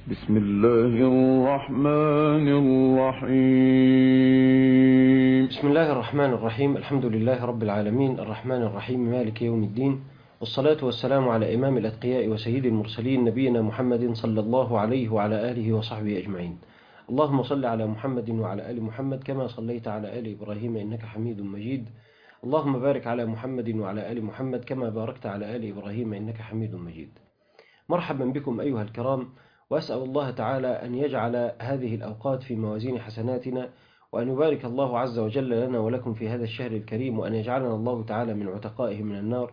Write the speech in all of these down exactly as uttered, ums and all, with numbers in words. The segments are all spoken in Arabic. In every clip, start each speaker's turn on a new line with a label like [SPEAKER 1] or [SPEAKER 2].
[SPEAKER 1] بسم الله الرحمن الرحيم.
[SPEAKER 2] بسم الله الرحمن الرحيم. الحمد لله رب العالمين، الرحمن الرحيم، مالك يوم الدين، والصلاة والسلام على إمام الأتقياء وسيد المرسلين، نبينا محمد صلى الله عليه وعلى آله وصحبه أجمعين. اللهم صل على محمد وعلى آل محمد كما صليت على آل إبراهيم إنك حميد مجيد. اللهم بارك على محمد وعلى آل محمد كما باركت على آل إبراهيم إنك حميد مجيد. مرحبا بكم أيها الكرام، وأسأل الله تعالى أن يجعل هذه الأوقات في موازين حسناتنا، وأن يبارك الله عز وجل لنا ولكم في هذا الشهر الكريم، وأن يجعلنا الله تعالى من عتقائه من النار،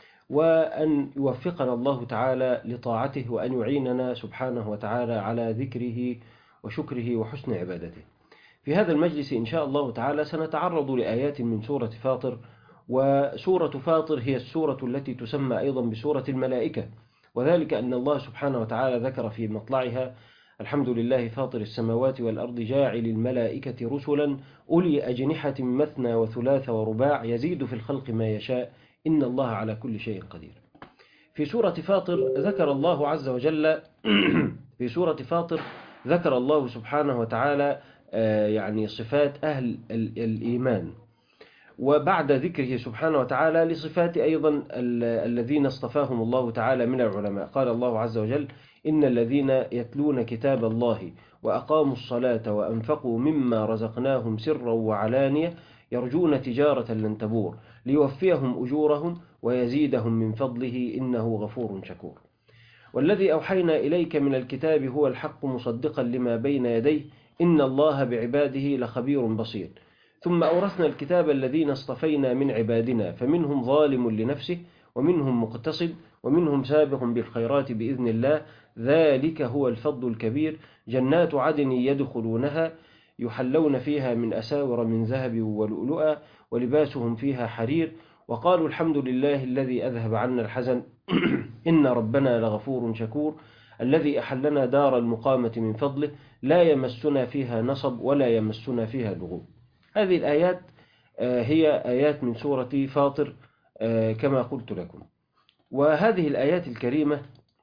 [SPEAKER 2] وأن يوفقنا الله تعالى لطاعته، وأن يعيننا سبحانه وتعالى على ذكره وشكره وحسن عبادته. في هذا المجلس إن شاء الله تعالى سنتعرض لآيات من سورة فاطر، وسورة فاطر هي السورة التي تسمى أيضا بسورة الملائكة، وذلك أن الله سبحانه وتعالى ذكر في مطلعها: الحمد لله فاطر السماوات والأرض جاعل الملائكة رسلا أولي أجنحة مثنى وثلاث ورباع يزيد في الخلق ما يشاء إن الله على كل شيء قدير. في سورة فاطر ذكر الله عز وجل في سورة فاطر ذكر الله سبحانه وتعالى يعني صفات أهل الإيمان، وبعد ذكره سبحانه وتعالى لصفات أيضا الذين اصطفاهم الله تعالى من العلماء، قال الله عز وجل: إن الذين يتلون كتاب الله وأقاموا الصلاة وأنفقوا مما رزقناهم سرا وعلانية يرجون تجارة لن تبور ليوفيهم أجورهم ويزيدهم من فضله إنه غفور شكور. والذي أوحينا إليك من الكتاب هو الحق مصدقا لما بين يديه إن الله بعباده لخبير بصير. ثم أورثنا الكتاب الذين اصطفينا من عبادنا فمنهم ظالم لنفسه ومنهم مقتصد ومنهم سابق بالخيرات بإذن الله ذلك هو الفضل الكبير. جنات عدن يدخلونها يحلون فيها من أساور من ذهب ولؤلؤا ولباسهم فيها حرير وقالوا الحمد لله الذي أذهب عنا الحزن إن ربنا لغفور شكور. الذي أحلنا دار المقامة من فضله لا يمسنا فيها نصب ولا يمسنا فيها لغوب. هذه الآيات هي آيات من سورة فاطر كما قلت لكم. وهذه الآيات الكريمة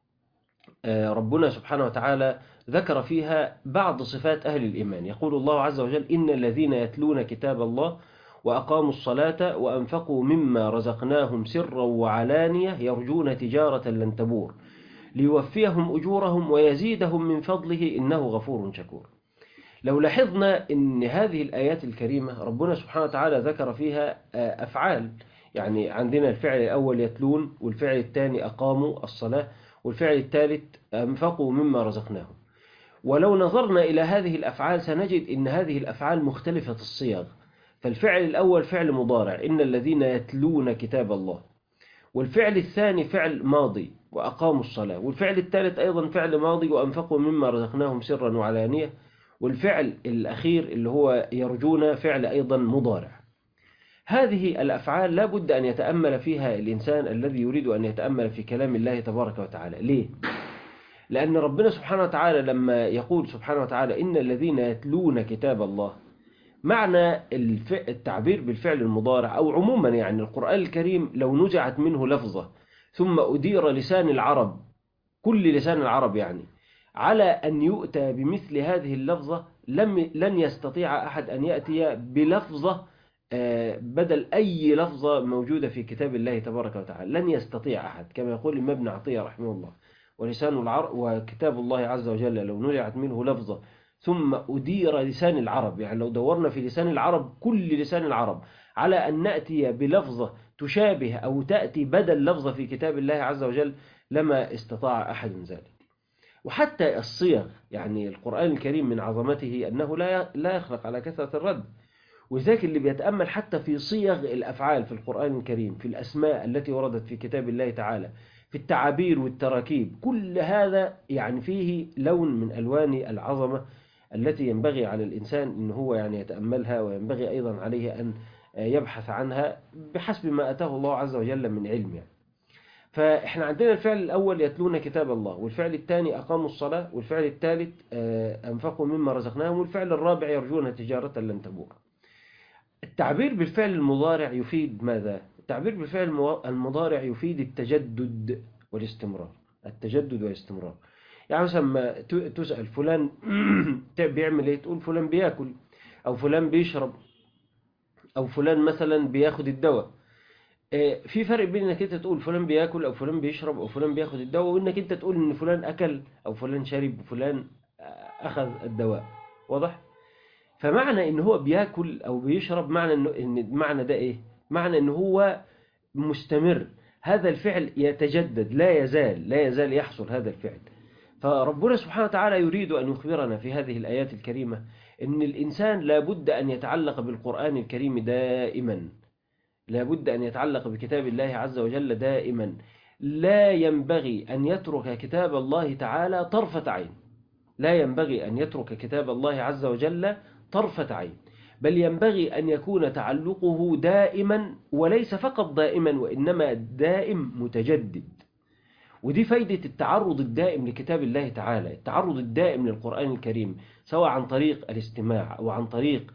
[SPEAKER 2] ربنا سبحانه وتعالى ذكر فيها بعض صفات أهل الإيمان. يقول الله عز وجل: إن الذين يتلون كتاب الله وأقاموا الصلاة وأنفقوا مما رزقناهم سرا وعلانية يرجون تجارة لن تبور ليوفيهم أجورهم ويزيدهم من فضله إنه غفور شكور. لو لاحظنا أن هذه الآيات الكريمة ربنا سبحانه وتعالى ذكر فيها أفعال، يعني عندنا الفعل الأول يتلون، والفعل الثاني أقاموا الصلاة، والفعل الثالث أنفقوا مما رزقناهم. ولو نظرنا إلى هذه الأفعال سنجد أن هذه الأفعال مختلفة الصيغ. فالفعل الأول فعل مضارع إن الذين يتلون كتاب الله، والفعل الثاني فعل ماضي وأقاموا الصلاة، والفعل الثالث أيضا فعل ماضي وأنفقوا مما رزقناهم سرا وعلانية، والفعل الأخير اللي هو يرجون فعل أيضا مضارع. هذه الأفعال لا بد أن يتأمل فيها الإنسان الذي يريد أن يتأمل في كلام الله تبارك وتعالى. ليه؟ لأن ربنا سبحانه وتعالى لما يقول سبحانه وتعالى إن الذين يتلون كتاب الله، معنى التعبير بالفعل المضارع أو عموما يعني القرآن الكريم لو نزعت منه لفظة ثم أدير لسان العرب، كل لسان العرب يعني، على أن يؤتى بمثل هذه اللفظة لم لن يستطيع أحد أن يأتي بلفظة بدل أي لفظة موجودة في كتاب الله تبارك وتعالى. لن يستطيع أحد، كما يقول الإمام ابن عطية رحمه الله: ولسان العرب وكتاب الله عز وجل لو نزعت منه لفظة ثم أدير لسان العرب، يعني لو دورنا في لسان العرب كل لسان العرب على أن نأتي بلفظة تشابه أو تأتي بدل لفظة في كتاب الله عز وجل لما استطاع أحد ذلك. وحتى الصيغ، يعني القرآن الكريم من عظمته أنه لا لا يخلق على كثرة الرد، وذاك اللي بيتأمل حتى في صيغ الأفعال في القرآن الكريم، في الأسماء التي وردت في كتاب الله تعالى، في التعابير والتراكيب، كل هذا يعني فيه لون من ألوان العظمة التي ينبغي على الإنسان أن هو يعني يتأملها، وينبغي أيضا عليه أن يبحث عنها بحسب ما أتاه الله عز وجل من علم يعني. فإحنا عندنا الفعل الأول يتلون كتاب الله، والفعل الثاني أقاموا الصلاة، والفعل الثالث أنفقوا مما رزقناهم، والفعل الرابع يرجون تجارة لن تبور. التعبير بالفعل المضارع يفيد ماذا؟ التعبير بالفعل المضارع يفيد التجدد والاستمرار. التجدد والاستمرار يعني مثلا ما تسأل فلان بيعمل ايه، تقول فلان بياكل، او فلان بيشرب، او فلان مثلا بياخد الدواء. في فرق بين انك انت تقول فلان بياكل او فلان بيشرب او فلان بياخد الدواء، وانك انت تقول ان فلان اكل او فلان شرب وفلان اخذ الدواء. واضح؟ فمعنى ان هو بياكل او بيشرب، معنى انه ان المعنى ده ايه؟ معنى ان هو مستمر، هذا الفعل يتجدد، لا يزال لا يزال يحصل هذا الفعل. فربنا سبحانه وتعالى يريد أن يخبرنا في هذه الآيات الكريمة أن الإنسان لابد أن يتعلق بالقرآن الكريم دائما، لابد أن يتعلق بكتاب الله عز وجل دائما، لا ينبغي أن يترك كتاب الله تعالى طرفة عين، لا ينبغي أن يترك كتاب الله عز وجل طرفة عين، بل ينبغي أن يكون تعلقه دائما، وليس فقط دائما وإنما دائم متجدد. ودي فايدة التعرض الدائم لكتاب الله تعالى، التعرض الدائم للقرآن الكريم، سواء عن طريق الاستماع أو عن طريق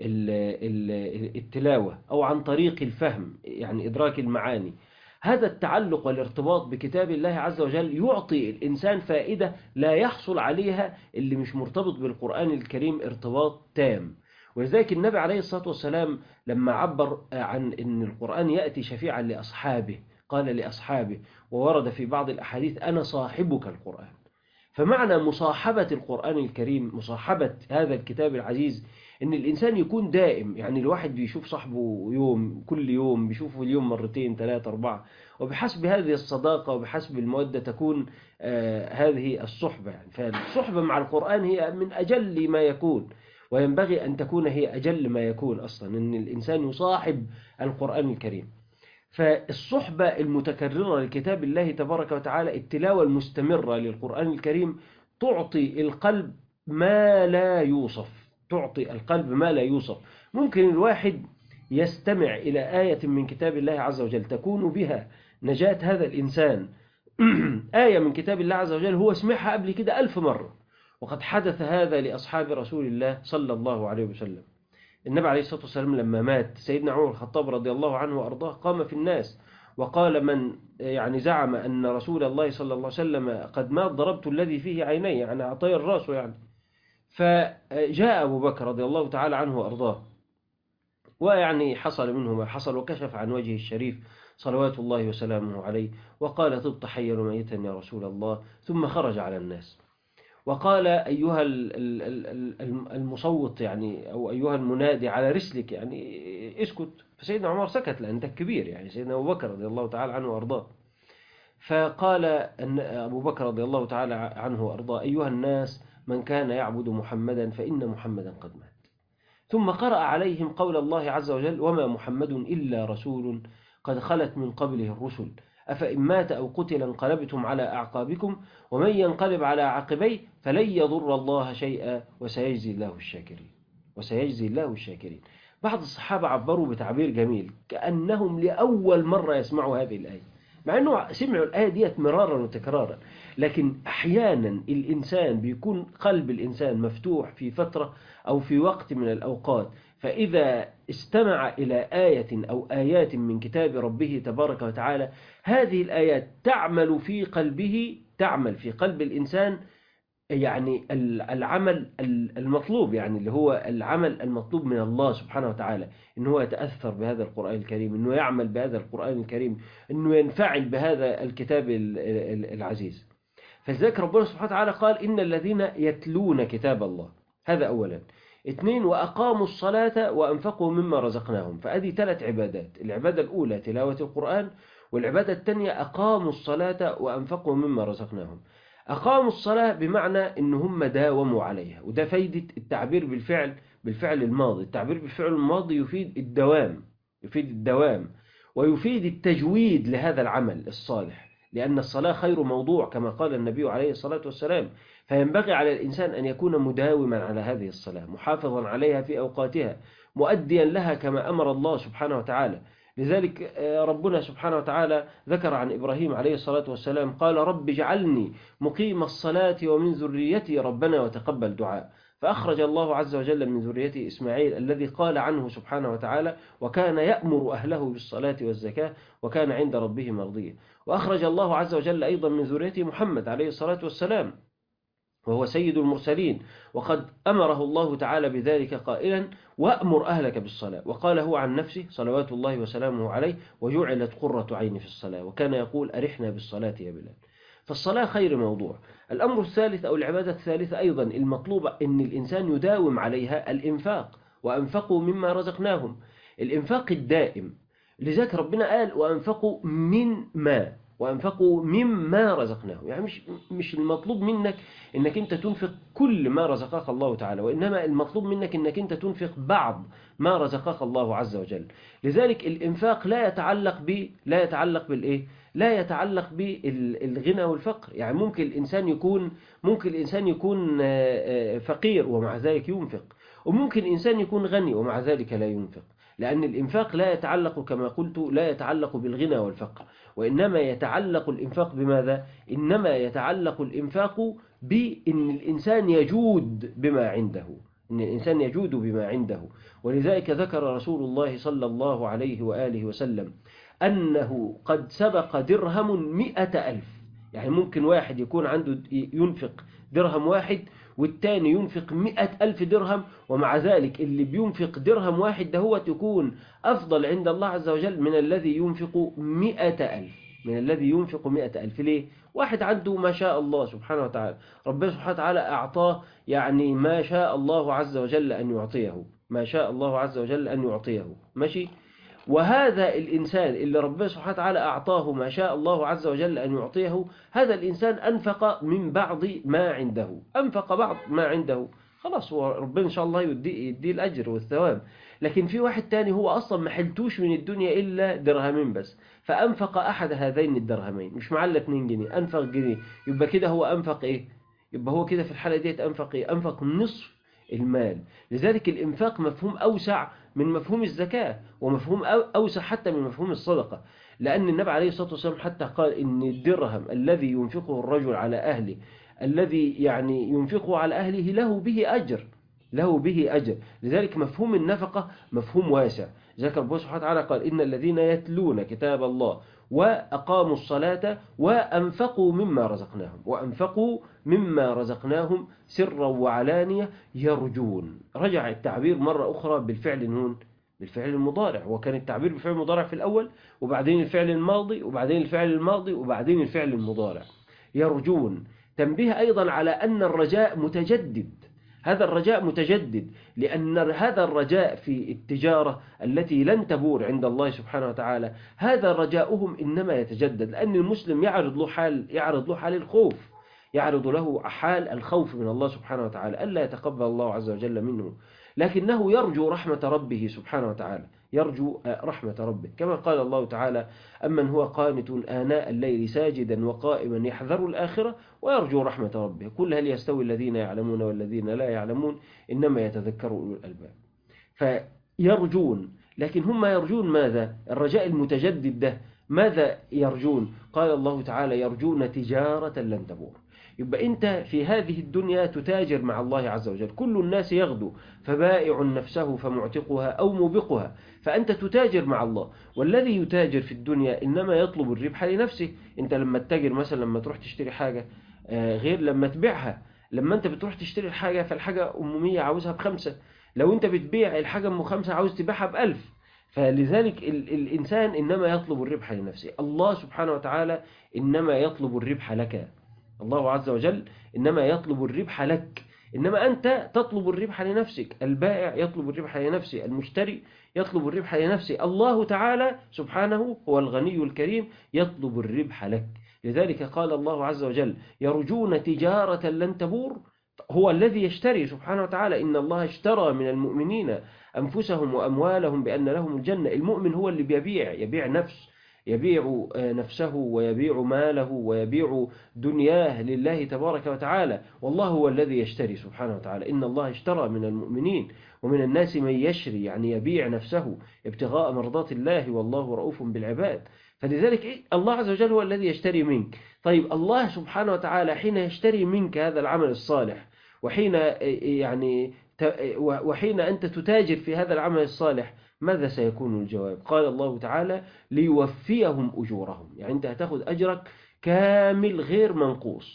[SPEAKER 2] التلاوة أو عن طريق الفهم، يعني إدراك المعاني. هذا التعلق والارتباط بكتاب الله عز وجل يعطي الإنسان فائدة لا يحصل عليها اللي مش مرتبط بالقرآن الكريم ارتباط تام. ولذلك النبي عليه الصلاة والسلام لما عبر عن أن القرآن يأتي شفيعا لأصحابه قال لأصحابه، وورد في بعض الأحاديث أنا صاحبك القرآن. فمعنى مصاحبة القرآن الكريم، مصاحبة هذا الكتاب العزيز، إن الإنسان يكون دائم، يعني الواحد بيشوف صاحبه يوم، كل يوم بيشوفه اليوم مرتين ثلاثة أربعة، وبحسب هذه الصداقة وبحسب المودة تكون آه هذه الصحبة. يعني فالصحبة مع القرآن هي من أجل ما يكون، وينبغي أن تكون هي أجل ما يكون أصلا، إن الإنسان يصاحب القرآن الكريم. فالصحبة المتكررة لكتاب الله تبارك وتعالى، التلاوة المستمرة للقرآن الكريم، تعطي القلب ما لا يوصف، تعطي القلب ما لا يوصف. ممكن الواحد يستمع إلى آية من كتاب الله عز وجل تكون بها نجاة هذا الإنسان آية من كتاب الله عز وجل هو سمعها قبل كده ألف مرة، وقد حدث هذا لأصحاب رسول الله صلى الله عليه وسلم. النبي عليه الصلاة والسلام لما مات سيدنا عمر الخطاب رضي الله عنه وأرضاه قام في الناس وقال من يعني زعم أن رسول الله صلى الله عليه وسلم قد مات ضربت الذي فيه عينيه، يعني أعطي الرأس يعني. فجاء أبو بكر رضي الله تعالى عنه وأرضاه، ويعني حصل منه ما حصل، وكشف عن وجهه الشريف صلوات الله وسلامه عليه وقال طبت حيا وميتا يا رسول الله، ثم خرج على الناس وقال أيها المصوت يعني أو أيها المنادي على رسلك يعني اسكت. فسيدنا عمر سكت لأن ده كبير، يعني سيدنا أبو بكر رضي الله تعالى عنه وأرضاه. فقال أن أبو بكر رضي الله تعالى عنه وأرضاه أيها الناس من كان يعبد محمدا فإن محمدا قد مات. ثم قرأ عليهم قول الله عز وجل وما محمد إلا رسول قد خلت من قبله الرسل أفإن مات أو قتل انقلبتم على أعقابكم ومن ينقلب على عقبيه فلن يضر الله شيئا وسيجزي الله الشاكرين وسيجزي الله الشاكرين. بعض الصحابة عبروا بتعبير جميل كأنهم لأول مرة يسمعوا هذه الآية، مع أنه سمعوا الآية ديت مرارا وتكرارا، لكن أحيانا الإنسان بيكون قلب الإنسان مفتوح في فترة أو في وقت من الأوقات، فإذا استمع إلى آية أو آيات من كتاب ربه تبارك وتعالى هذه الآيات تعمل في قلبه، تعمل في قلب الإنسان يعني العمل المطلوب، يعني اللي هو العمل المطلوب من الله سبحانه وتعالى، إنه هو يتأثر بهذا القرآن الكريم، إنه يعمل بهذا القرآن الكريم، إنه ينفعل بهذا الكتاب العزيز. فلذلك ربنا سبحانه وتعالى قال إن الذين يتلون كتاب الله، هذا أولا. اثنين وأقاموا الصلاة وأنفقوا مما رزقناهم. فأدي ثلاث عبادات، العبادة الأولى تلاوة القرآن، والعبادة الثانية أقاموا الصلاة وأنفقوا مما رزقناهم. أقاموا الصلاة بمعنى إن هم داوموا عليها، وده فايدة التعبير بالفعل بالفعل الماضي. التعبير بالفعل الماضي يفيد الدوام، يفيد الدوام ويفيد التجويد لهذا العمل الصالح، لأن الصلاة خير موضوع كما قال النبي عليه الصلاة والسلام. فينبغي على الإنسان أن يكون مداوما على هذه الصلاة، محافظا عليها في أوقاتها، مؤديا لها كما أمر الله سبحانه وتعالى. لذلك ربنا سبحانه وتعالى ذكر عن إبراهيم عليه الصلاة والسلام قال رب اجعلني مقيم الصلاة ومن ذريتي ربنا وتقبل دعاء. فأخرج الله عز وجل من ذريته إسماعيل الذي قال عنه سبحانه وتعالى وكان يأمر أهله بالصلاة والزكاة وكان عند ربه مرضيا. وأخرج الله عز وجل أيضا من ذريته محمد عليه الصلاة والسلام وهو سيد المرسلين، وقد أمره الله تعالى بذلك قائلا: وأمر أهلك بالصلاة. وقال هو عن نفسه صلوات الله وسلامه عليه: وجعلت قرة عيني في الصلاة. وكان يقول: أرحنا بالصلاة يا بلال. فالصلاة خير موضوع. الأمر الثالث أو العبادة الثالثة أيضا المطلوبة أن الإنسان يداوم عليها الإنفاق، وأنفقوا مما رزقناهم، الإنفاق الدائم. لذلك ربنا قال: وأنفقوا من ما وأنفقوا مما رزقناهم. يعني مش مش المطلوب منك إنك أنت تنفق كل ما رزقك الله تعالى، وإنما المطلوب منك إنك أنت تنفق بعض ما رزقك الله عز وجل. لذلك الإنفاق لا يتعلق ب لا يتعلق بالإيه؟ لا يتعلق بالغنى والفقر. يعني ممكن الإنسان يكون ممكن الإنسان يكون فقير ومع ذلك ينفق، وممكن الإنسان يكون غني ومع ذلك لا ينفق. لأن الإنفاق لا يتعلق كما قلت لا يتعلق بالغنى والفقر، وإنما يتعلق الإنفاق بماذا؟ إنما يتعلق الإنفاق بأن الإنسان يجود بما عنده، إن الإنسان يجود بما عنده. ولذلك ذكر رسول الله صلى الله عليه وآله وسلم أنه قد سبق درهم مئة ألف. يعني ممكن واحد يكون عنده ينفق درهم واحد والتاني ينفق مئة ألف درهم، ومع ذلك اللي بينفق درهم واحد ده هو تكون أفضل عند الله عز وجل من الذي ينفق مئة ألف من الذي ينفق مئة ألف. ليه؟ واحد عنده ما شاء الله سبحانه وتعالى، ربنا سبحانه وتعالى أعطاه يعني ما شاء الله عز وجل أن يعطيه، ما شاء الله عز وجل أن يعطيه، ماشي. وهذا الإنسان اللي ربنا سبحانه وتعالى أعطاه ما شاء الله عز وجل أن يعطيه، هذا الإنسان أنفق من بعض ما عنده، أنفق بعض ما عنده، خلاص هو ربنا إن شاء الله يدي, يدي الأجر والثواب. لكن في واحد تاني هو أصلا ما حلتوش من الدنيا إلا درهمين بس، فأنفق أحد هذين الدرهمين، مش معاه اتنين جنيه، أنفق جنيه، يبقى كده هو أنفق إيه؟ يبقى هو كده في الحالة ديت أنفق إيه؟ أنفق نصف المال. لذلك الإنفاق مفهوم أوسع من مفهوم الزكاة، ومفهوم أوسع حتى من مفهوم الصدقة، لأن النبي عليه الصلاة والسلام حتى قال إن الدرهم الذي ينفقه الرجل على أهله، الذي يعني ينفقه على أهله له به أجر، له به أجر. لذلك مفهوم النفقة مفهوم واسع. ذكر الله سبحانه وتعالى قال: إن الذين يتلون كتاب الله وأقاموا الصلاة وأنفقوا مما رزقناهم وأنفقوا مما رزقناهم سرا وعلانية يرجون. رجع التعبير مرة أخرى بالفعل نون، بالفعل المضارع، وكان التعبير بالفعل المضارع في الأول، وبعدين الفعل الماضي، وبعدين الفعل الماضي، وبعدين الفعل المضارع. يرجون تنبيه أيضا على أن الرجاء متجدد، هذا الرجاء متجدد، لأن هذا الرجاء في التجارة التي لن تبور عند الله سبحانه وتعالى، هذا رجاؤهم إنما يتجدد، لأن المسلم يعرض له حال يعرض له حال الخوف، يعرض له حال الخوف من الله سبحانه وتعالى ألا يتقبل الله عز وجل منه، لكنه يرجو رحمة ربه سبحانه وتعالى، يرجو رحمة ربه، كما قال الله تعالى: أمن هو قانت آناء الليل ساجدا وقائما يحذر الآخرة ويرجو رحمة ربه قل هل يستوي الذين يعلمون والذين لا يعلمون إنما يتذكر أولو الألباب. فيرجون، لكن هم يرجون ماذا؟ الرجاء المتجدد ده ماذا يرجون؟ قال الله تعالى: يرجون تجارة لن تبور. يبقى أنت في هذه الدنيا تتاجر مع الله عز وجل، كل الناس يغدو فبائع نفسه فمعتقها أو موبقها، فأنت تتاجر مع الله. والذي يتاجر في الدنيا إنما يطلب الربح لنفسه. أنت لما تتاجر مثلا لما تروح تشتري حاجة غير لما تبيعها، لما أنت بتروح تشتري الحاجة فالحاجة أمومية عاوزها بخمسة، لو أنت بتبيع الحاجة أم خمسة عاوز تبيعها بألف. فلذلك الإنسان إنما يطلب الربح لنفسه، الله سبحانه وتعالى إنما يطلب الربح لك، الله عز وجل إنما يطلب الربح لك، إنما أنت تطلب الربح لنفسك، البائع يطلب الربح لنفسه، المشتري يطلب الربح لنفسه، الله تعالى سبحانه هو الغني الكريم يطلب الربح لك. لذلك قال الله عز وجل: يرجون تجارة لن تبور. هو الذي يشتري سبحانه وتعالى، إن الله اشترى من المؤمنين أنفسهم وأموالهم بأن لهم الجنة. المؤمن هو اللي بيبيع، يبيع نفس يبيع نفسه ويبيع ماله ويبيع دنياه لله تبارك وتعالى، والله هو الذي يشتري سبحانه وتعالى. إن الله اشترى من المؤمنين ومن الناس من يشري، يعني يبيع نفسه ابتغاء مرضات الله، والله رؤوف بالعباد. فلذلك إيه؟ الله عز وجل هو الذي يشتري منك. طيب الله سبحانه وتعالى حين يشتري منك هذا العمل الصالح، وحين يعني وحين أنت تتاجر في هذا العمل الصالح، ماذا سيكون الجواب؟ قال الله تعالى: ليوفيهم أجورهم. يعني أنت هتاخد أجرك كامل غير منقوص،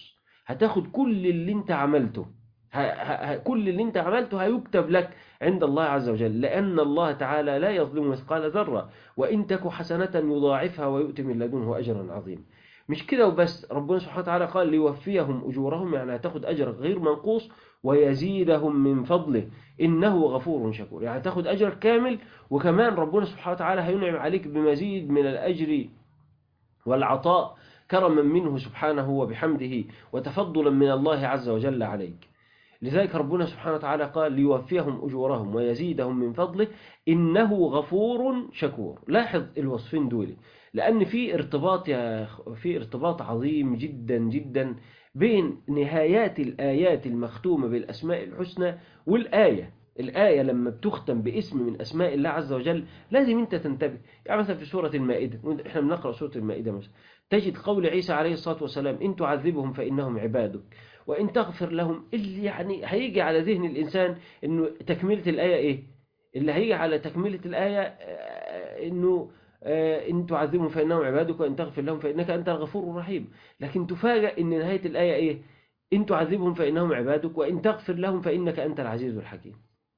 [SPEAKER 2] هتاخد كل اللي انت عملته، ه... ه... كل اللي انت عملته هيكتب لك عند الله عز وجل، لأن الله تعالى لا يظلم مثقال ذرة، وإن تك حسنة يضاعفها ويؤتي من لدنه أجرا عظيما. مش كده وبس، ربنا سبحانه وتعالى قال ليوفيهم أجورهم، يعني هتاخد أجر غير منقوص، ويزيدهم من فضله إنه غفور شكور، يعني هتاخد أجر كامل، وكمان ربنا سبحانه وتعالى هينعم عليك بمزيد من الأجر والعطاء كرما منه سبحانه وبحمده، وتفضلا من الله عز وجل عليك. لذلك ربنا سبحانه وتعالى قال ليوفيهم أجورهم ويزيدهم من فضله إنه غفور شكور. لاحظ الوصفين دول، لأن في ارتباط يا في ارتباط عظيم جدا جدا بين نهايات الآيات المختومة بالأسماء الحسنى والآية. الآية لما بتختم باسم من أسماء الله عز وجل لازم أنت تنتبه. يعني مثلا في سورة المائدة، إحنا بنقرأ سورة المائدة مثلا، تجد قول عيسى عليه الصلاة والسلام إن تعذبهم فإنهم عبادك وإن تغفر لهم. اللي يعني هيجي على ذهن الإنسان إنه تكملة الآية إيه؟ اللي هيجي على تكملة الآية إنه إن تعذبهم فإنهم عبادك وإن تغفر لهم فإنك أنت الغفور الرحيم. لكن تفاجأ إن نهاية الآية إيه؟ إن تعذبهم فإنهم عبادك وإن تغفر لهم فإنك أنت العزيز الحكيم.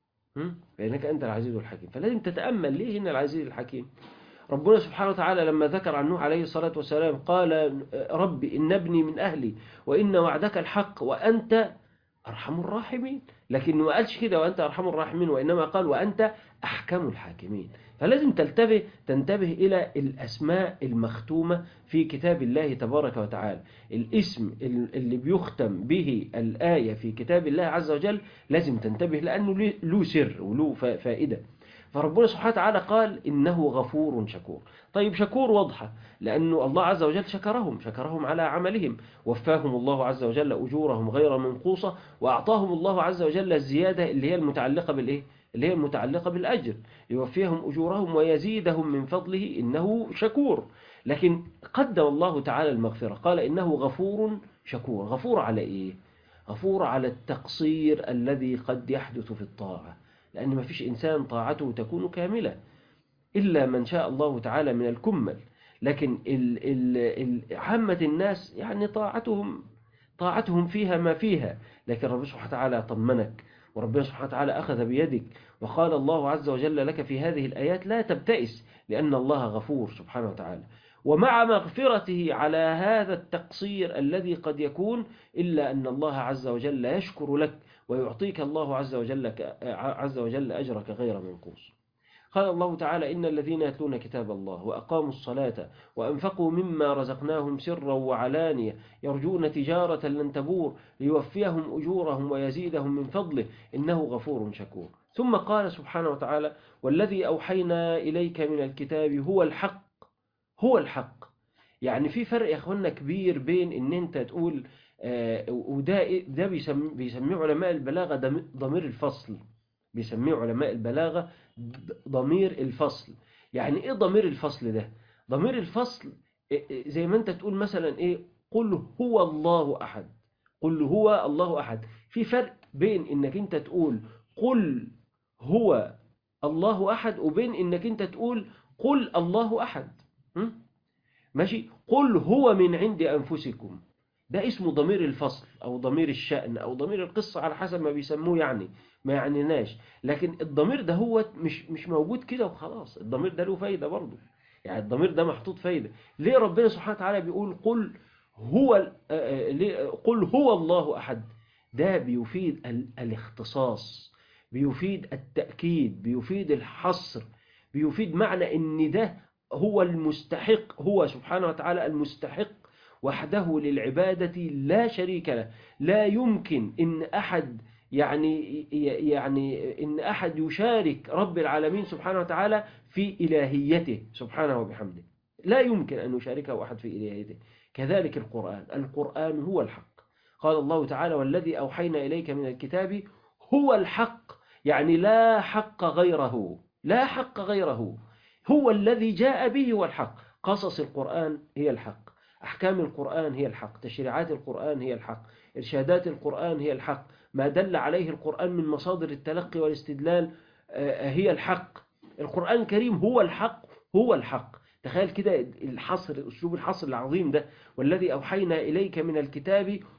[SPEAKER 2] فإنك أنت العزيز الحكيم. فلازم تتأمل ليه هنا العزيز الحكيم. ربنا سبحانه وتعالى لما ذكر عن نوح عليه الصلاة والسلام قال رب إن ابني من أهلي وإن وعدك الحق وأنت أرحم الراحمين، لكن ما قالش كده وأنت أرحم الراحمين، وإنما قال وأنت أحكم الحاكمين. فلازم تنتبه تنتبه إلى الأسماء المختومة في كتاب الله تبارك وتعالى. الاسم اللي بيختم به الآية في كتاب الله عز وجل لازم تنتبه، لأنه له سر وله فائدة. فربنا سبحانه وتعالى قال إنه غفور شكور. طيب شكور واضحة، لأنه الله عز وجل شكرهم شكرهم على عملهم، وفاهم الله عز وجل أجورهم غير منقوصة، وأعطاهم الله عز وجل الزيادة اللي هي المتعلقة بالإيه؟ اللي هي المتعلقة بالأجر، يوفيهم أجورهم ويزيدهم من فضله إنه شكور. لكن قدم الله تعالى المغفرة، قال إنه غفور شكور. غفور على إيه؟ غفور على التقصير الذي قد يحدث في الطاعة، لأن ما فيش إنسان طاعته تكون كاملة إلا من شاء الله تعالى من الكمل. لكن ال ال عامة الناس يعني طاعتهم طاعتهم فيها ما فيها. لكن رب سبحانه وتعالى طمنك، وربنا سبحانه وتعالى أخذ بيدك، وقال الله عز وجل لك في هذه الآيات لا تبتئس لأن الله غفور سبحانه وتعالى. ومع مغفرته على هذا التقصير الذي قد يكون، إلا أن الله عز وجل يشكر لك ويعطيك الله عز وجل عز وجل أجرك غير منقوص. قال الله تعالى إن الذين يتلون كتاب الله وأقاموا الصلاة وأنفقوا مما رزقناهم سرا وعلانية يرجون تجارة لن تبور ليوفيهم أجورهم ويزيدهم من فضله إنه غفور شكور. ثم قال سبحانه وتعالى والذي أوحينا إليك من الكتاب هو الحق. هو الحق، يعني في فرق يا أخوانا كبير بين إن أنت تقول آه وده ده بيسميه بيسميه علماء البلاغة ضمير الفصل. بيسميه علماء البلاغة ضمير الفصل. يعني إيه ضمير الفصل ده؟ ضمير الفصل زي ما أنت تقول مثلا إيه قل هو الله أحد. قل هو الله أحد. في فرق بين إنك أنت تقول قل هو الله أحد وبين إنك أنت تقول قل الله أحد. ماشي؟ قل هو من عند أنفسكم، ده اسمه ضمير الفصل أو ضمير الشأن أو ضمير القصة على حسب ما بيسموه، يعني ما يعنيناش. لكن الضمير ده هو مش مش موجود كده وخلاص، الضمير ده له فايدة برضه. يعني الضمير ده محطوط فايدة. ليه ربنا سبحانه وتعالى بيقول قل هو قل هو الله أحد؟ ده بيفيد الاختصاص، بيفيد التأكيد، بيفيد الحصر، بيفيد معنى إن ده هو المستحق، هو سبحانه وتعالى المستحق وحده للعبادة لا شريك له. لا يمكن إن أحد يعني يعني إن أحد يشارك رب العالمين سبحانه وتعالى في إلهيته سبحانه وبحمده. لا يمكن أن يشاركه أحد في إلهيته. كذلك القرآن، القرآن هو الحق. قال الله تعالى والذي أوحينا إليك من الكتاب هو الحق، يعني لا حق غيره، لا حق غيره، هو الذي جاء به والحق. قصص القرآن هي الحق، أحكام القرآن هي الحق، تشريعات القرآن هي الحق، إرشادات القرآن هي الحق، ما دل عليه القرآن من مصادر التلقي والاستدلال هي الحق. القرآن الكريم هو الحق، هو الحق. تخيل كده الحصر، أسلوب الحصر العظيم ده، والذي أوحينا إليك من الكتاب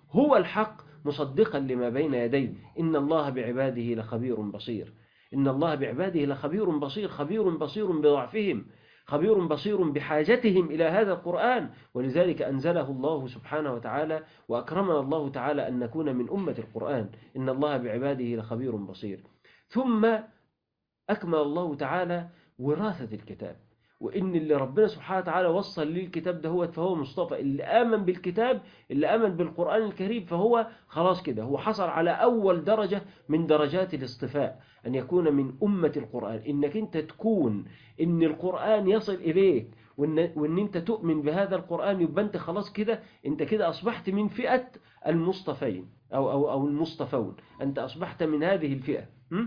[SPEAKER 2] هو الحق مصدقا لما بين يديه. إن الله بعباده لخبير بصير. إن الله بعباده لخبير بصير، خبير بصير بضعفهم، خبير بصير بحاجتهم إلى هذا القرآن. ولذلك أنزله الله سبحانه وتعالى، وأكرمنا الله تعالى أن نكون من أمة القرآن. إن الله بعباده لخبير بصير. ثم أكمل الله تعالى وراثة الكتاب، وإن اللي ربنا سبحانه وتعالى وصل للكتاب ده هو فهو مصطفى. اللي آمن بالكتاب، اللي آمن بالقرآن الكريم، فهو خلاص كده هو حصل على أول درجة من درجات الاصطفاء، أن يكون من أمة القرآن. إنك أنت تكون إن القرآن يصل إليك، وإن, وإن أنت تؤمن بهذا القرآن، يبقى أنت خلاص كده، أنت كده أصبحت من فئة المصطفين أو, أو, أو المصطفون. أنت أصبحت من هذه الفئة. م?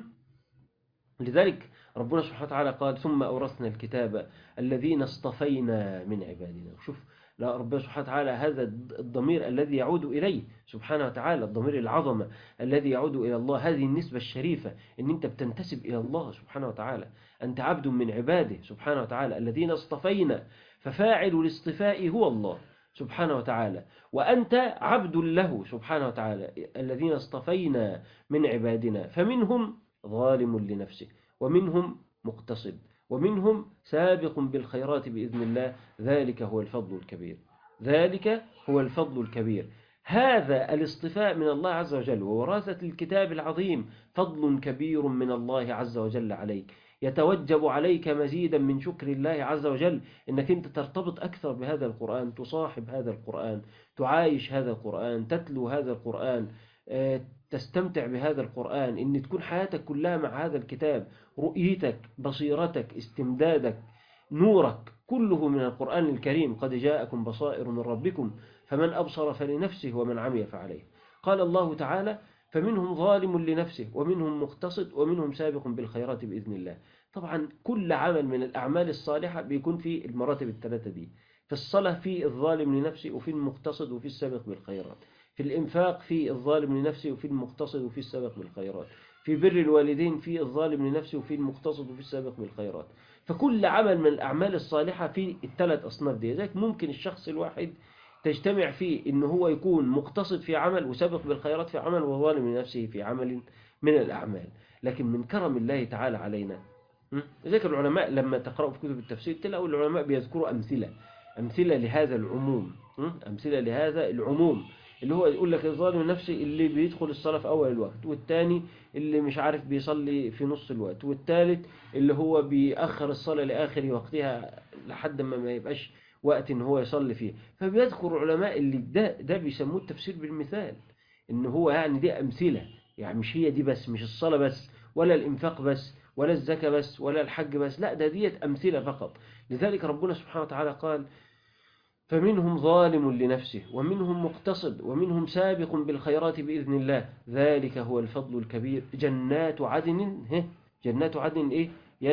[SPEAKER 2] لذلك ربنا سبحانه وتعالى قال ثم أورثنا الكتاب الذين اصطفينا من عبادنا. شوف، لا، ربنا سبحانه وتعالى هذا الضمير الذي يعود إليه سبحانه وتعالى، الضمير العظمة الذي يعود إلى الله، هذه النسبة الشريفة، إن أنت بتنتسب إلى الله سبحانه وتعالى، أنت عبد من عباده سبحانه وتعالى الذين اصطفينا، ففاعل الاصطفاء هو الله سبحانه وتعالى، وأنت عبد له سبحانه وتعالى. الذين اصطفينا من عبادنا فمنهم ظالم لنفسه، ومنهم مقتصد، ومنهم سابق بالخيرات بإذن الله. ذلك هو الفضل الكبير. ذلك هو الفضل الكبير. هذا الاصطفاء من الله عز وجل ووراثة الكتاب العظيم فضل كبير من الله عز وجل عليك. يتوجب عليك مزيدا من شكر الله عز وجل إنك أنت ترتبط أكثر بهذا القرآن، تصاحب هذا القرآن، تعايش هذا القرآن، تتلو هذا القرآن، تستمتع بهذا القرآن، إن تكون حياتك كلها مع هذا الكتاب، رؤيتك، بصيرتك، استمدادك، نورك، كله من القرآن الكريم. قد جاءكم بصائر من ربكم فمن أبصر فلنفسه ومن عمي فعليه. قال الله تعالى فمنهم ظالم لنفسه ومنهم مقتصد ومنهم سابق بالخيرات بإذن الله. طبعا كل عمل من الأعمال الصالحة بيكون في المراتب الثلاثة دي. في الصلاة في الظالم لنفسه وفي المقتصد وفي السابق بالخيرات. في الإنفاق في الظالم لنفسه وفي المقتصد وفي السابق بالخيرات. في بر الوالدين في الظالم لنفسه وفي المقتصد وفي السابق بالخيرات. فكل عمل من الأعمال الصالحة في الثلاث أصناف دي. ذلك ممكن الشخص الواحد تجتمع فيه إنه هو يكون مقتصد في عمل وسابق بالخيرات في عمل وظالم لنفسه في عمل من الأعمال. لكن من كرم الله تعالى علينا، لذلك العلماء لما تقرأوا في كتب التفسير تلاقوا العلماء بيذكروا أمثلة أمثلة لهذا العموم، أمثلة لهذا العموم اللي هو يقول لك الظالم النفسي اللي بيدخل الصلاة في أول الوقت، والتاني اللي مش عارف بيصلي في نص الوقت، والتالت اللي هو بيأخر الصلاة لآخر وقتها لحد ما ما يبقاش وقت إن هو يصلي فيه. فبيذكر علماء اللي ده ده بيسموه التفسير بالمثال، إن هو يعني دي أمثلة، يعني مش هي دي بس، مش الصلاة بس ولا الإنفاق بس ولا الزكاة بس ولا الحج بس، لا، ده ديت أمثلة فقط. لذلك ربنا سبحانه وتعالى قال فمنهم ظالم لنفسه ومنهم مقتصد ومنهم سابق بالخيرات بإذن الله. ذلك هو الفضل الكبير. جنات عدن، جنات عدن إيه؟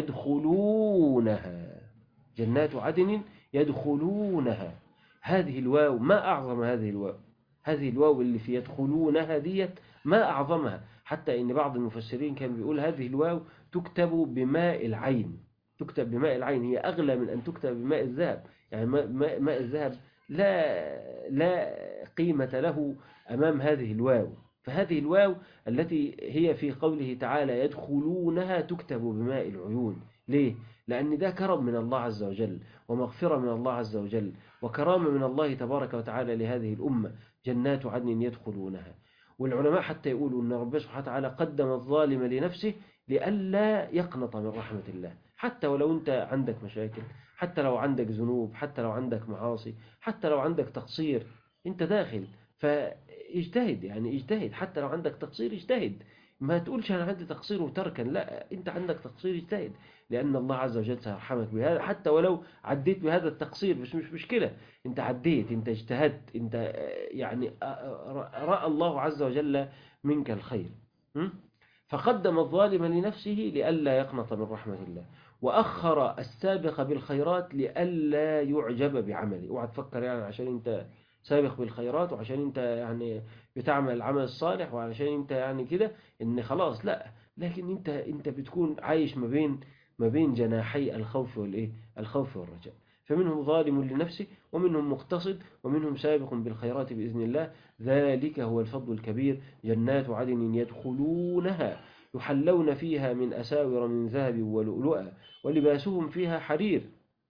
[SPEAKER 2] يدخلونها، جنات عدن يدخلونها. هذه الواو، ما أعظم هذه الواو، هذه الواو اللي في يدخلونها ديت ما أعظمها. حتى إن بعض المفسرين كان بيقول هذه الواو تكتب بماء العين، تكتب بماء العين، هي أغلى من أن تكتب بماء الذهب. يعني ماء, ماء الذهب لا لا قيمة له أمام هذه الواو. فهذه الواو التي هي في قوله تعالى يدخلونها تكتب بماء العيون. ليه؟ لأن ده كرم من الله عز وجل ومغفرة من الله عز وجل وكرامة من الله تبارك وتعالى لهذه الأمة. جنات عدن يدخلونها. والعلماء حتى يقولوا أن ربنا سبحانه وتعالى قدم الظالم لنفسه لئلا يقنط من رحمة الله. حتى ولو أنت عندك مشاكل، حتى لو عندك ذنوب، حتى لو عندك معاصي، حتى لو عندك تقصير، أنت داخل فاجتهد، يعني اجتهد. حتى لو عندك تقصير اجتهد، ما تقولش أنا عندي تقصير وتركا، لا، أنت عندك تقصير اجتهد، لأن الله عز وجل سيرحمك بهذا. حتى ولو عديت بهذا التقصير بس مش مشكلة، أنت عديت، أنت اجتهدت، أنت يعني رأى الله عز وجل منك الخير. فقدم الظالم لنفسه لئلا يقنط من رحمة الله، وأخر السابق بالخيرات لئلا يعجب بعمله. اوعى تفكر يعني عشان أنت سابق بالخيرات وعشان أنت يعني بتعمل العمل الصالح وعشان أنت يعني كده إن خلاص، لا، لكن أنت أنت بتكون عايش ما بين ما بين جناحي الخوف والإيه، الخوف والرجاء. فمنهم ظالم لنفسه ومنهم مقتصد ومنهم سابق بالخيرات بإذن الله. ذلك هو الفضل الكبير. جنات عدن يدخلونها يحلون فيها من أساور من ذهب ولؤلؤا ولباسهم فيها حرير.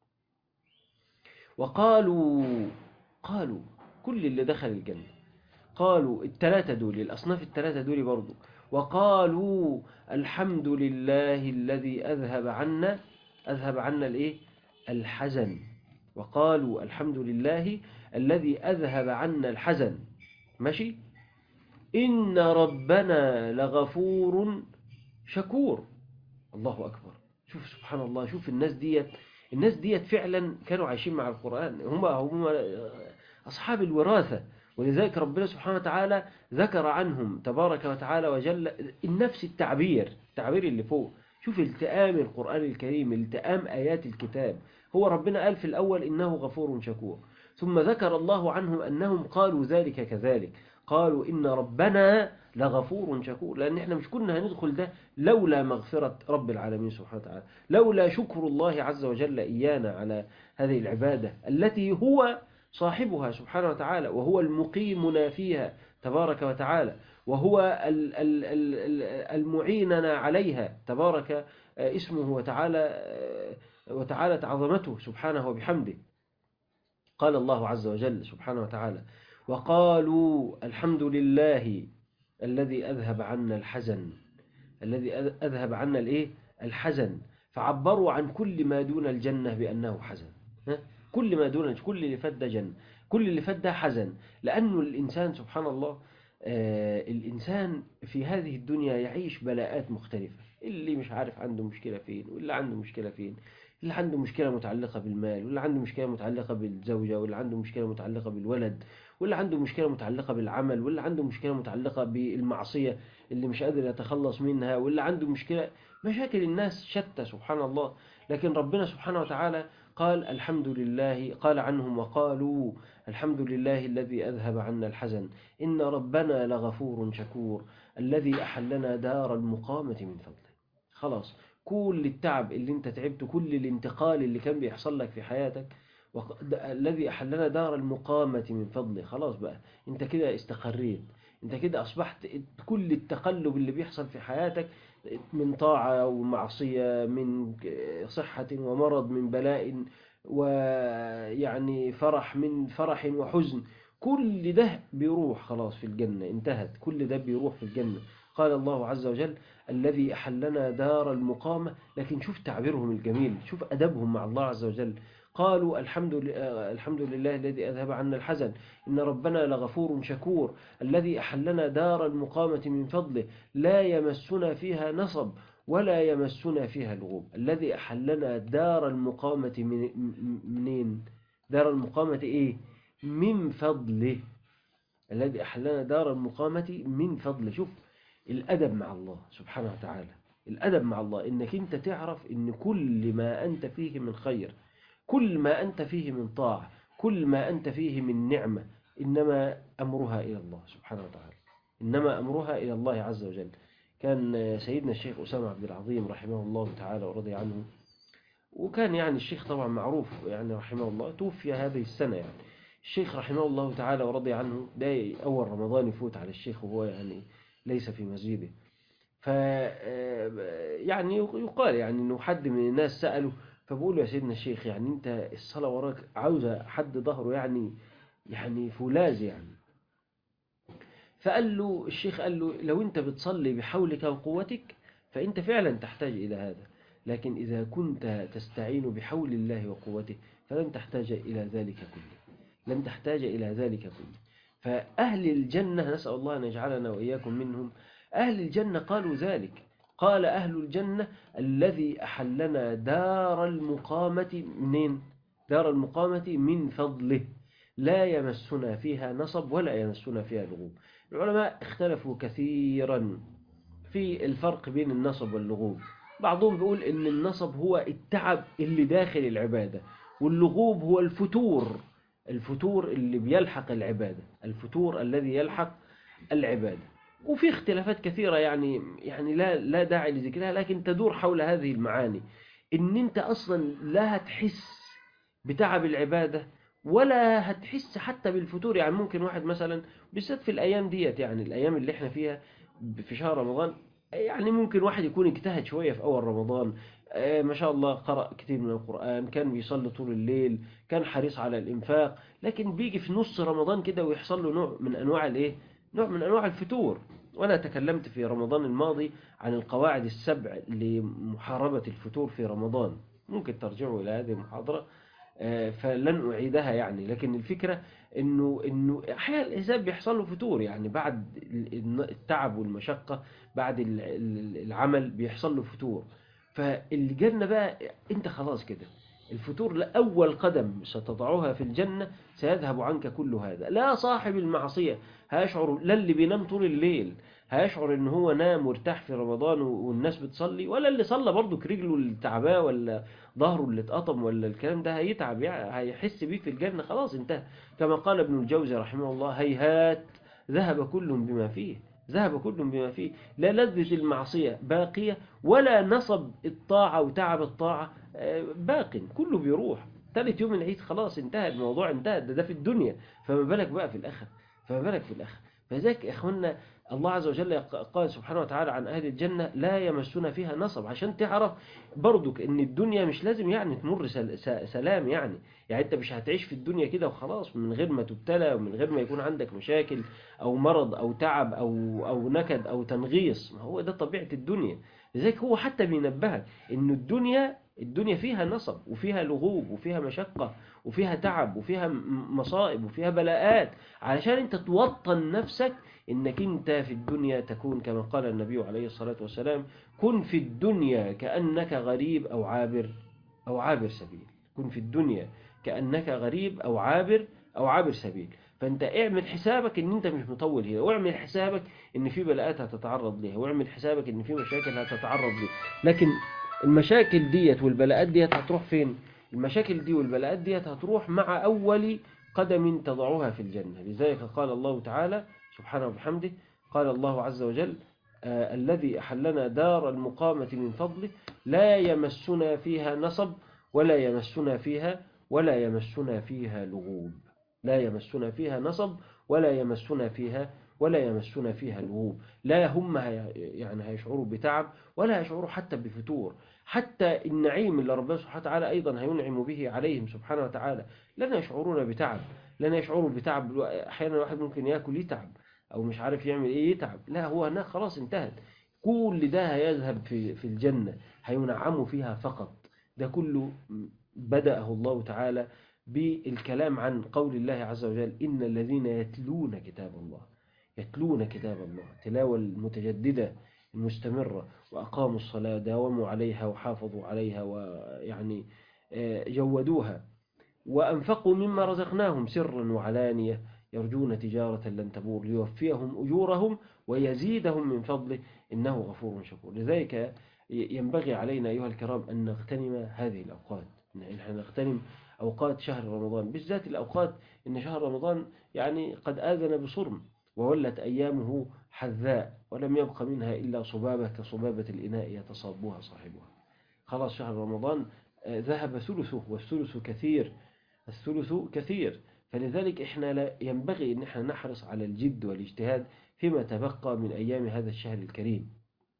[SPEAKER 2] وقالوا قالوا كل اللي دخل الجنة قالوا الثلاثة دول، الأصناف الثلاثة دول برضو، وقالوا الحمد لله الذي أذهب عنا أذهب عنا الإيه؟ الحزن. وقالوا الحمد لله الذي أذهب عنا الحزن. ماشي. إن ربنا لغفور شكور. الله أكبر. شوف سبحان الله، شوف الناس ديت الناس ديت فعلا كانوا عايشين مع القرآن، هم هم أصحاب الوراثة. ولذلك ربنا سبحانه وتعالى ذكر عنهم تبارك وتعالى وجل النفس التعبير التعبير اللي فوق. شوف التئام القرآن الكريم، التئام آيات الكتاب. هو ربنا قال في الأول إنه غفور شكور، ثم ذكر الله عنهم أنهم قالوا ذلك كذلك، قالوا إن ربنا لغفور شكور. لأن إحنا مش كنا هندخل ده لولا مغفرة رب العالمين سبحانه وتعالى، لولا شكر الله عز وجل إيانا على هذه العبادة التي هو صاحبها سبحانه وتعالى، وهو المقيمنا فيها تبارك وتعالى، وهو المعيننا عليها تبارك اسمه وتعالى وتعالى عظمته سبحانه وبحمده. قال الله عز وجل سبحانه وتعالى: وقالوا الحمد لله الذي أذهب عنا الحزن. الذي أذهب عنا الإيه؟ الحزن. فعبروا عن كل ما دون الجنة بأنه حزن. كل ما دون كل اللي فات ده جنة، كل اللي فات ده حزن. لأنه الإنسان سبحان الله آه الإنسان في هذه الدنيا يعيش بلاءات مختلفة. اللي مش عارف عنده مشكلة فين، واللي عنده مشكلة فين، اللي عنده مشكلة متعلقة بالمال، واللي عنده مشكلة متعلقة بالزوجة، واللي عنده مشكلة متعلقة بالولد، واللي عنده مشكلة متعلقة بالعمل، واللي عنده مشكلة متعلقة بالمعصية اللي مش قادر يتخلص منها، واللي عنده مشكلة. مشاكل الناس شتى سبحان الله. لكن ربنا سبحانه وتعالى قال الحمد لله، قال عنهم: وقالوا الحمد لله الذي أذهب عنا الحزن إن ربنا لغفور شكور الذي أحلنا دار المقامة من فضله. خلاص، كل التعب اللي انت تعبته، كل الانتقال اللي كان بيحصل لك في حياتك، الذي أحلنا دار المقامة من فضله. خلاص بقى انت كده استقريت، انت كده أصبحت كل التقلب اللي بيحصل في حياتك من طاعة ومعصية، من صحة ومرض، من بلاء ويعني فرح، من فرح وحزن، كل ده بيروح خلاص في الجنة، انتهت، كل ده بيروح في الجنة. قال الله عز وجل: الذي أحلنا دار المقامة. لكن شوف تعبيرهم الجميل، شوف أدبهم مع الله عز وجل. قالوا الحمد لله, الحمد لله الذي أذهب عنا الحزن إن ربنا لغفور شكور الذي أحلنا دار المقامة من فضله لا يمسنا فيها نصب ولا يمسنا فيها لغوب. الذي أحلنا دار المقامة من منين؟ دار المقامة إيه؟ من فضله. الذي أحلنا دار المقامة من فضله. شوف الأدب مع الله سبحانه وتعالى، الأدب مع الله، إنك أنت تعرف إن كل ما أنت فيه من خير، كل ما أنت فيه من طاعة، كل ما أنت فيه من نعمة، إنما أمرها إلى الله سبحانه وتعالى، إنما أمرها إلى الله عز وجل. كان سيدنا الشيخ أسامة عبد العظيم رحمه الله تعالى ورضي عنه، وكان يعني الشيخ طبعا معروف يعني رحمه الله، توفي هذه السنة. يعني الشيخ رحمه الله تعالى ورضي عنه ده أول رمضان يفوت على الشيخ وهو يعني ليس في مسجده. ف يعني يقال يعني إنه حد من الناس سأله، فبقول له: يا سيدنا الشيخ، يعني أنت الصلاة وراك عاوزة حد ظهره يعني يعني فولاذ يعني. فقال له الشيخ، قال له: لو أنت بتصلي بحولك وقوتك فأنت فعلا تحتاج إلى هذا، لكن إذا كنت تستعين بحول الله وقوته فلن تحتاج إلى ذلك كله، لن تحتاج إلى ذلك كله. فأهل الجنة، نسأل الله أن يجعلنا وإياكم منهم، أهل الجنة قالوا ذلك. قال أهل الجنة: الذي أحلنا دار المقامة منين؟ دار المقامة من فضله لا يمسنا فيها نصب ولا يمسنا فيها لغوب. العلماء اختلفوا كثيرا في الفرق بين النصب واللغوب. بعضهم بيقول إن النصب هو التعب اللي داخل العبادة، واللغوب هو الفتور، الفتور اللي بيلحق العبادة، الفتور الذي يلحق العبادة. وفي اختلافات كثيرة يعني يعني لا لا داعي لذكرها، لكن تدور حول هذه المعاني. إن أنت أصلا لا تحس بتعب العبادة، ولا هتحس حتى بالفتور. يعني ممكن واحد مثلا بالذات في الأيام ديت، يعني الأيام اللي احنا فيها في شهر رمضان، يعني ممكن واحد يكون اجتهد شوية في أول رمضان، آه، ما شاء الله قرأ كتير من القرآن، كان بيصلي طول الليل، كان حريص على الإنفاق، لكن بيجي في نص رمضان كده ويحصل له نوع من أنواع الإيه؟ نوع من أنواع الفتور. وأنا تكلمت في رمضان الماضي عن القواعد السبع لمحاربة الفتور في رمضان، ممكن ترجعوا إلى هذه المحاضرة، آه، فلن أعيدها يعني. لكن الفكرة إنه إنه أحيانا الإنسان بيحصل له فتور، يعني بعد ال- التعب والمشقة، بعد ال- ال- العمل بيحصل له فتور. فالجنة بقى أنت خلاص كده، الفتور لأول قدم ستضعها في الجنة سيذهب عنك كل هذا. لا صاحب المعصية هيشعر، لا اللي بينام طول الليل هيشعر ان هو نام وارتاح في رمضان والناس بتصلي، ولا اللي صلى برضه رجله اللي تعباه ولا ظهره اللي اتقطم ولا الكلام ده هيتعب، يعني هيحس بيه في الجنة خلاص انتهى. كما قال ابن الجوزي رحمه الله: هيهات ذهب كل بما فيه، ذهب كل بما فيه. لا لذة المعصية باقية، ولا نصب الطاعة وتعب الطاعة آه، باق، كله بيروح. ثالث يوم العيد خلاص انتهى الموضوع، انتهى. ده, ده في الدنيا، فما بالك بقى في الآخر، فما بالك في الآخر. فذلك يا إخوانا الله عز وجل قال سبحانه وتعالى عن أهل الجنة: لا يمسون فيها نصب. عشان تعرف برضك ان الدنيا مش لازم يعني تمر سل سلام يعني. يعني انت مش هتعيش في الدنيا كده وخلاص من غير ما تبتلى ومن غير ما يكون عندك مشاكل او مرض او تعب او او نكد او تنغيص. ما هو ده طبيعة الدنيا. لذلك هو حتى بينبهك ان الدنيا الدنيا فيها نصب وفيها لغوب وفيها مشقة وفيها تعب وفيها مصائب وفيها بلاءات، علشان انت توطن نفسك انك انت في الدنيا تكون كما قال النبي عليه الصلاة والسلام: كن في الدنيا كأنك غريب أو عابر أو عابر سبيل. كن في الدنيا كأنك غريب أو عابر أو عابر سبيل. فأنت اعمل حسابك إن أنت مش مطول هنا، واعمل حسابك إن في بلاءات هتتعرض لها، واعمل حسابك إن في مشاكل هتتعرض لها. لكن المشاكل ديت والبلاءات ديت هتروح فين؟ المشاكل دي والبلاءات ديت هتروح مع أول قدم تضعها في الجنة. لذلك قال الله تعالى سبحانه وبحمده، قال الله عز وجل: آه الذي أحلنا دار المقامة من فضله لا يمسنا فيها نصب ولا يمسنا فيها ولا يمسنا فيها لغوب. لا يمسنا فيها نصب ولا يمسنا فيها ولا يمسنا فيها لغوب. لا هم يعني هيشعروا بتعب ولا هيشعروا حتى بفتور. حتى النعيم اللي ربنا سبحانه وتعالى أيضا هينعم به عليهم سبحانه وتعالى لن يشعرون بتعب، لن يشعروا بتعب. أحيانا الواحد ممكن يأكل يتعب أو مش عارف يعمل إيه يتعب، لا هو هناك خلاص انتهت. كل ده هيذهب في في الجنة، هينعموا فيها فقط. ده كله بدأه الله تعالى بالكلام عن قول الله عز وجل: إن الذين يتلون كتاب الله، يتلون كتاب الله تلاوة المتجددة المستمرة، وأقاموا الصلاة، داوموا عليها وحافظوا عليها ويعني جودوها، وأنفقوا مما رزقناهم سرا وعلانية يرجون تجارة لن تبور ليوفيهم أجورهم ويزيدهم من فضله إنه غفور شكور. لذلك ينبغي علينا أيها الكرام أن نغتنم هذه الأوقات، نحن نغتنم أوقات شهر رمضان بالذات. الأوقات إن شهر رمضان يعني قد آذن بصرم وولت أيامه حذاء ولم يبق منها إلا صبابة كصبابة الإناء يتصابها صاحبها. خلاص شهر رمضان ذهب ثلثه، والثلث كثير، الثلث كثير. فلذلك إحنا لا ينبغي أن احنا نحرص على الجد والاجتهاد فيما تبقى من أيام هذا الشهر الكريم.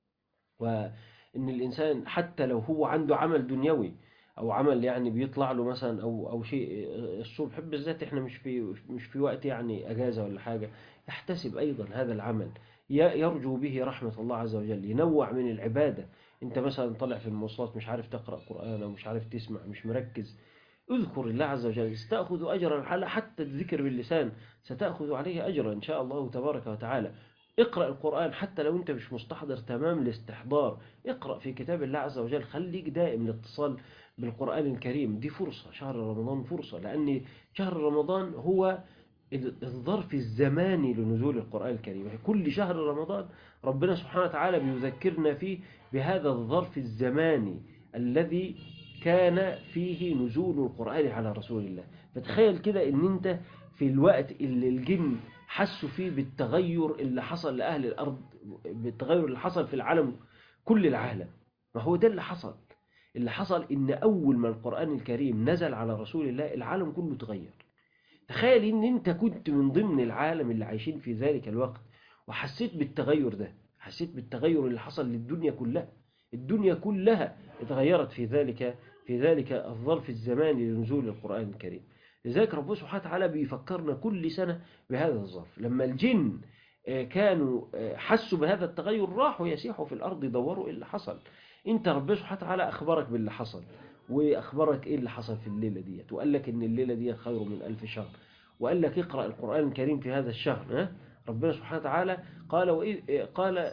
[SPEAKER 2] وإن الإنسان حتى لو هو عنده عمل دنيوي أو عمل يعني بيطلع له مثلا أو أو شيء الصبح بالذات، إحنا مش في مش في وقت يعني أجازة ولا حاجة، يحتسب أيضا هذا العمل، يرجو به رحمة الله عز وجل، ينوع من العبادة. أنت مثلا طلع في المواصلات مش عارف تقرأ قرآن أو مش عارف تسمع، مش مركز، اذكر الله عز وجل، ستأخذ أجرا على حتى الذكر باللسان، ستأخذ عليه أجرا إن شاء الله تبارك وتعالى. اقرأ القرآن حتى لو أنت مش مستحضر تمام الاستحضار، اقرأ في كتاب الله عز وجل، خليك دائم الاتصال بالقرآن الكريم. دي فرصة، شهر رمضان فرصة، لأن شهر رمضان هو الظرف الزماني لنزول القرآن الكريم. كل شهر رمضان ربنا سبحانه وتعالى بيذكرنا فيه بهذا الظرف الزماني الذي كان فيه نزول القرآن على رسول الله. فتخيل كده ان انت في الوقت اللي الجن حسوا فيه بالتغير اللي حصل لأهل الأرض، بالتغير اللي حصل في العالم، كل العالم، ما هو ده اللي حصل. اللي حصل إن أول ما القرآن الكريم نزل على رسول الله العالم كله تغير. تخيل إن أنت كنت من ضمن العالم اللي عايشين في ذلك الوقت وحسيت بالتغير ده، حسيت بالتغير اللي حصل للدنيا كلها. الدنيا كلها اتغيرت في ذلك في ذلك الظرف الزماني لنزول القرآن الكريم. لذلك ربنا سبحانه وتعالى بيفكرنا كل سنة بهذا الظرف. لما الجن كانوا حسوا بهذا التغير راحوا يسيحوا في الأرض يدوروا إيه اللي حصل. انت ربنا سبحانه وتعالى أخبرك باللي حصل، وأخبرك إيه اللي حصل في الليلة دي، وقال لك إن الليلة دي خير من ألف شهر، وقال لك اقرأ القرآن الكريم في هذا الشهر. ها؟ ربنا سبحانه وتعالى قال وإيه قال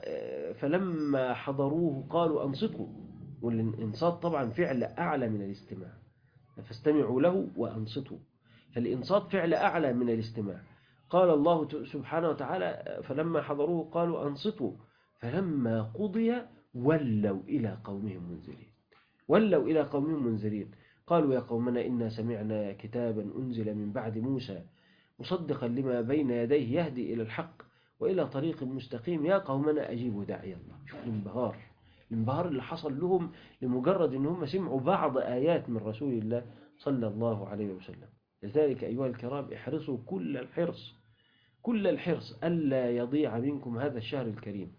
[SPEAKER 2] فلما حضروه قالوا أنصتوا. والإنصات طبعا فعل أعلى من الاستماع، فاستمعوا له وأنصتوا. فالإنصات فعل أعلى من الاستماع. قال الله سبحانه وتعالى فلما حضروه قالوا أنصتوا فلما قضي ولوا إلى قومهم منذرين. ولوا إلى قومهم منذرين قالوا يا قومنا إنا سمعنا كتابا أنزل من بعد موسى مصدقا لما بين يديه يهدي إلى الحق وإلى طريق مستقيم يا قومنا أجيبوا داعي الله. شوف الانبهار، الانبهار اللي حصل لهم لمجرد أن هم سمعوا بعض آيات من رسول الله صلى الله عليه وسلم. لذلك أيها الكرام احرصوا كل الحرص كل الحرص ألا يضيع منكم هذا الشهر الكريم،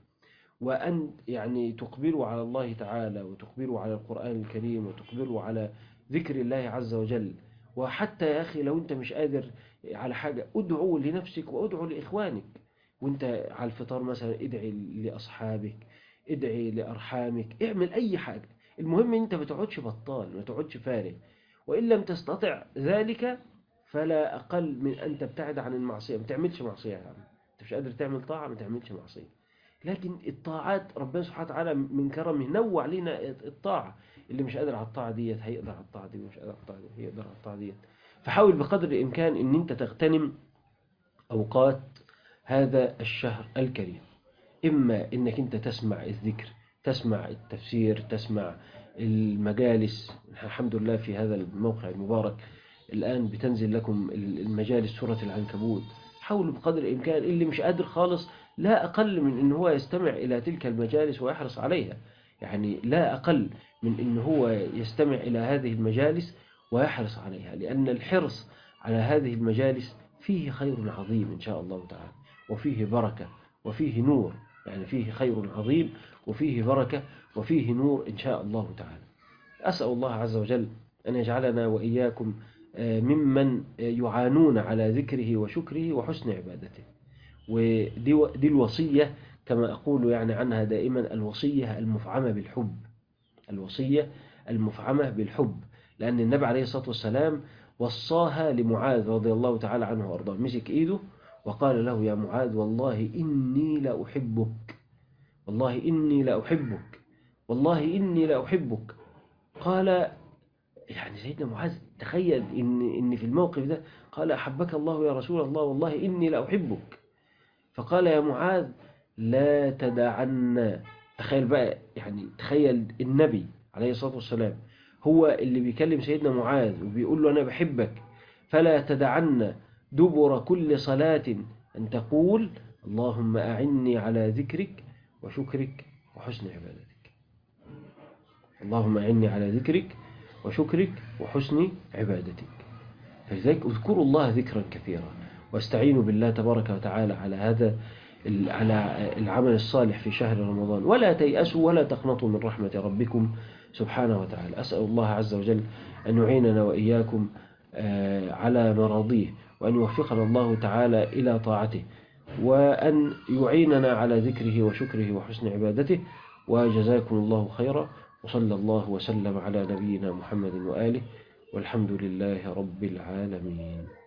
[SPEAKER 2] وأن يعني تقبلوا على الله تعالى وتقبلوا على القرآن الكريم وتقبلوا على ذكر الله عز وجل. وحتى يا أخي لو أنت مش قادر على حاجة ادعوا لنفسك وادعوا لإخوانك، وانت على الفطار مثلا ادعي لأصحابك، ادعي لأرحامك، اعمل أي حاجة. المهم انت ما تقعدش بطال، ما تقعدش فارغ. وإن لم تستطع ذلك فلا أقل من أن تبتعد عن المعصية. ما تعملش معصية يا عم، انت مش قادر تعمل طاعة ما تعملش معصية. لكن الطاعات ربنا سبحانه وتعالى من كرمه نوع لنا الطاعة. اللي مش قادر على الطاعة ديت هيقدر على الطاعة دي، ومش قادر على الطاعة دي هيقدر على الطاعة ديت. فحاول بقدر الإمكان أن أنت تغتنم أوقات هذا الشهر الكريم. إما أنك أنت تسمع الذكر، تسمع التفسير، تسمع المجالس. الحمد لله في هذا الموقع المبارك الآن بتنزل لكم المجالس سورة العنكبوت. حاولوا بقدر الإمكان، اللي مش قادر خالص لا أقل من أن هو يستمع إلى تلك المجالس ويحرص عليها. يعني لا أقل من أن هو يستمع إلى هذه المجالس ويحرص عليها، لأن الحرص على هذه المجالس فيه خير عظيم إن شاء الله تعالى، وفيه بركة وفيه نور. يعني فيه خير عظيم وفيه بركة وفيه نور إن شاء الله تعالى. أسأل الله عز وجل أن يجعلنا وإياكم ممن يعانون على ذكره وشكره وحسن عبادته. ودي الوصية كما أقول يعني عنها دائما، الوصية المفعمة بالحب، الوصية المفعمة بالحب. لأن النبي عليه الصلاة والسلام وصاها لمعاذ رضي الله تعالى عنه وأرضاه، مسك إيده وقال له يا معاذ والله إني لأحبك، والله إني لأحبك، والله إني لأحبك. قال يعني سيدنا معاذ تخيل إن, إن في الموقف ده قال أحبك الله يا رسول الله والله إني لأحبك. فقال يا معاذ لا تدعنا. تخيل بقى، يعني تخيل النبي عليه الصلاة والسلام هو اللي بيكلم سيدنا معاذ وبيقول له أنا بحبك، فلا تدعنا دبر كل صلاة أن تقول اللهم أعني على ذكرك وشكرك وحسن عبادتك. اللهم أعني على ذكرك وشكرك وحسن عبادتك. فلذلك اذكروا الله ذكرا كثيرا، واستعينوا بالله تبارك وتعالى على هذا على العمل الصالح في شهر رمضان. ولا تيأسوا ولا تقنطوا من رحمة ربكم سبحانه وتعالى. أسأل الله عز وجل أن يعيننا وإياكم على مراضيه، وأن يوفقنا الله تعالى إلى طاعته، وأن يعيننا على ذكره وشكره وحسن عبادته. وجزاكم الله خيرا، وصلى الله وسلم على نبينا محمد وآله، والحمد لله رب العالمين.